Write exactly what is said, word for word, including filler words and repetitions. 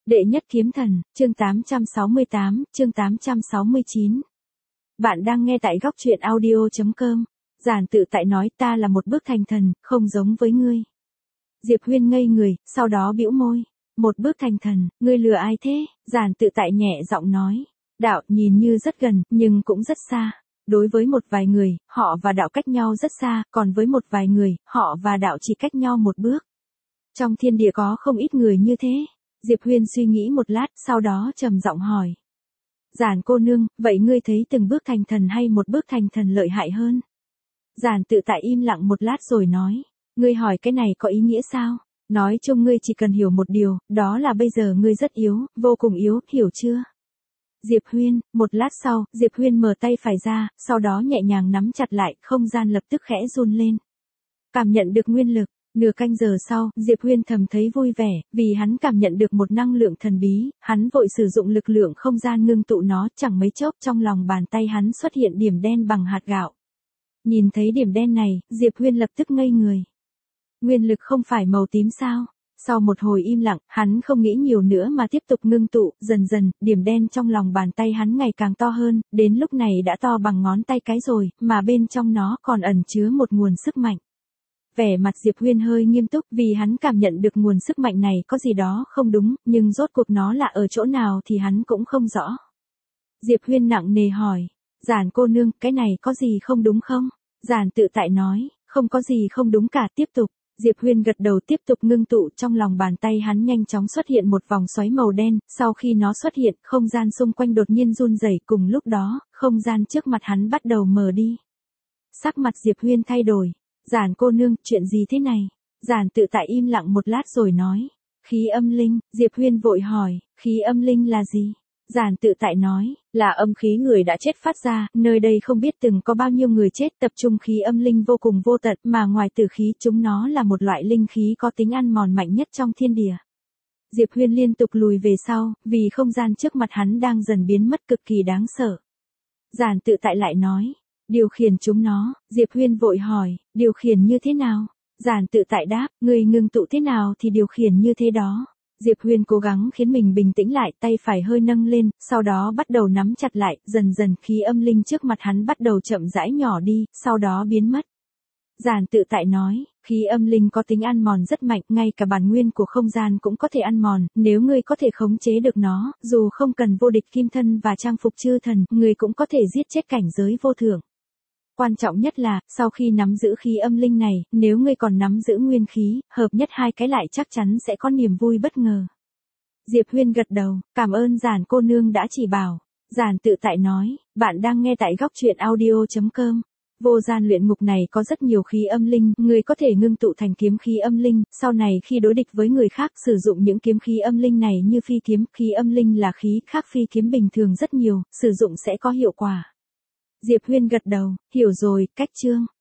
Đệ nhất kiếm thần, chương tám trăm sáu mươi tám, chương tám trăm sáu mươi chín. Bạn đang nghe tại góc truyện audio chấm com. Giản tự tại nói ta là một bước thành thần, không giống với ngươi. Diệp Huyên ngây người, sau đó bĩu môi. Một bước thành thần, ngươi lừa ai thế? Giản tự tại nhẹ giọng nói. Đạo nhìn như rất gần, nhưng cũng rất xa. Đối với một vài người, họ và đạo cách nhau rất xa, còn với một vài người, họ và đạo chỉ cách nhau một bước. Trong thiên địa có không ít người như thế. Diệp Huyên suy nghĩ một lát, sau đó trầm giọng hỏi. Giản cô nương, vậy ngươi thấy từng bước thành thần hay một bước thành thần lợi hại hơn? Giản tự tại im lặng một lát rồi nói. Ngươi hỏi cái này có ý nghĩa sao? Nói chung ngươi chỉ cần hiểu một điều, đó là bây giờ ngươi rất yếu, vô cùng yếu, hiểu chưa? Diệp Huyên, một lát sau, Diệp Huyên mở tay phải ra, sau đó nhẹ nhàng nắm chặt lại, không gian lập tức khẽ run lên. Cảm nhận được nguyên lực. Nửa canh giờ sau, Diệp Huyên thầm thấy vui vẻ, vì hắn cảm nhận được một năng lượng thần bí, hắn vội sử dụng lực lượng không gian ngưng tụ nó, chẳng mấy chốc trong lòng bàn tay hắn xuất hiện điểm đen bằng hạt gạo. Nhìn thấy điểm đen này, Diệp Huyên lập tức ngây người. Nguyên lực không phải màu tím sao? Sau một hồi im lặng, hắn không nghĩ nhiều nữa mà tiếp tục ngưng tụ, dần dần, điểm đen trong lòng bàn tay hắn ngày càng to hơn, đến lúc này đã to bằng ngón tay cái rồi, mà bên trong nó còn ẩn chứa một nguồn sức mạnh. Vẻ mặt Diệp Huyên hơi nghiêm túc vì hắn cảm nhận được nguồn sức mạnh này có gì đó không đúng, nhưng rốt cuộc nó là ở chỗ nào thì hắn cũng không rõ. Diệp Huyên nặng nề hỏi, Giản cô nương, cái này có gì không đúng không? Giản tự tại nói, không có gì không đúng cả, tiếp tục. Diệp Huyên gật đầu tiếp tục ngưng tụ, trong lòng bàn tay hắn nhanh chóng xuất hiện một vòng xoáy màu đen, sau khi nó xuất hiện, không gian xung quanh đột nhiên run rẩy, cùng lúc đó, không gian trước mặt hắn bắt đầu mờ đi. Sắc mặt Diệp Huyên thay đổi. Giản cô nương, chuyện gì thế này? Giản tự tại im lặng một lát rồi nói. Khí âm linh, Diệp Huyên vội hỏi, khí âm linh là gì? Giản tự tại nói, là âm khí người đã chết phát ra, nơi đây không biết từng có bao nhiêu người chết, tập trung khí âm linh vô cùng vô tận, mà ngoài tử khí chúng nó là một loại linh khí có tính ăn mòn mạnh nhất trong thiên địa. Diệp Huyên liên tục lùi về sau, vì không gian trước mặt hắn đang dần biến mất cực kỳ đáng sợ. Giản tự tại lại nói. Điều khiển chúng nó, Diệp Huyên vội hỏi, điều khiển như thế nào? Giản tự tại đáp, người ngưng tụ thế nào thì điều khiển như thế đó. Diệp Huyên cố gắng khiến mình bình tĩnh lại, tay phải hơi nâng lên, sau đó bắt đầu nắm chặt lại, dần dần khí âm linh trước mặt hắn bắt đầu chậm rãi nhỏ đi, sau đó biến mất. Giản tự tại nói, khí âm linh có tính ăn mòn rất mạnh, ngay cả bản nguyên của không gian cũng có thể ăn mòn, nếu ngươi có thể khống chế được nó, dù không cần vô địch kim thân và trang phục chư thần, ngươi cũng có thể giết chết cảnh giới vô thượng. Quan trọng nhất là, sau khi nắm giữ khí âm linh này, nếu ngươi còn nắm giữ nguyên khí, hợp nhất hai cái lại chắc chắn sẽ có niềm vui bất ngờ. Diệp Huyên gật đầu, cảm ơn Giản cô nương đã chỉ bảo. Giản tự tại nói, bạn đang nghe tại góc truyện audio chấm com. Vô gian luyện ngục này có rất nhiều khí âm linh, ngươi có thể ngưng tụ thành kiếm khí âm linh, sau này khi đối địch với người khác sử dụng những kiếm khí âm linh này như phi kiếm, khí âm linh là khí khác phi kiếm bình thường rất nhiều, sử dụng sẽ có hiệu quả. Diệp Huyên gật đầu, hiểu rồi, cách chương.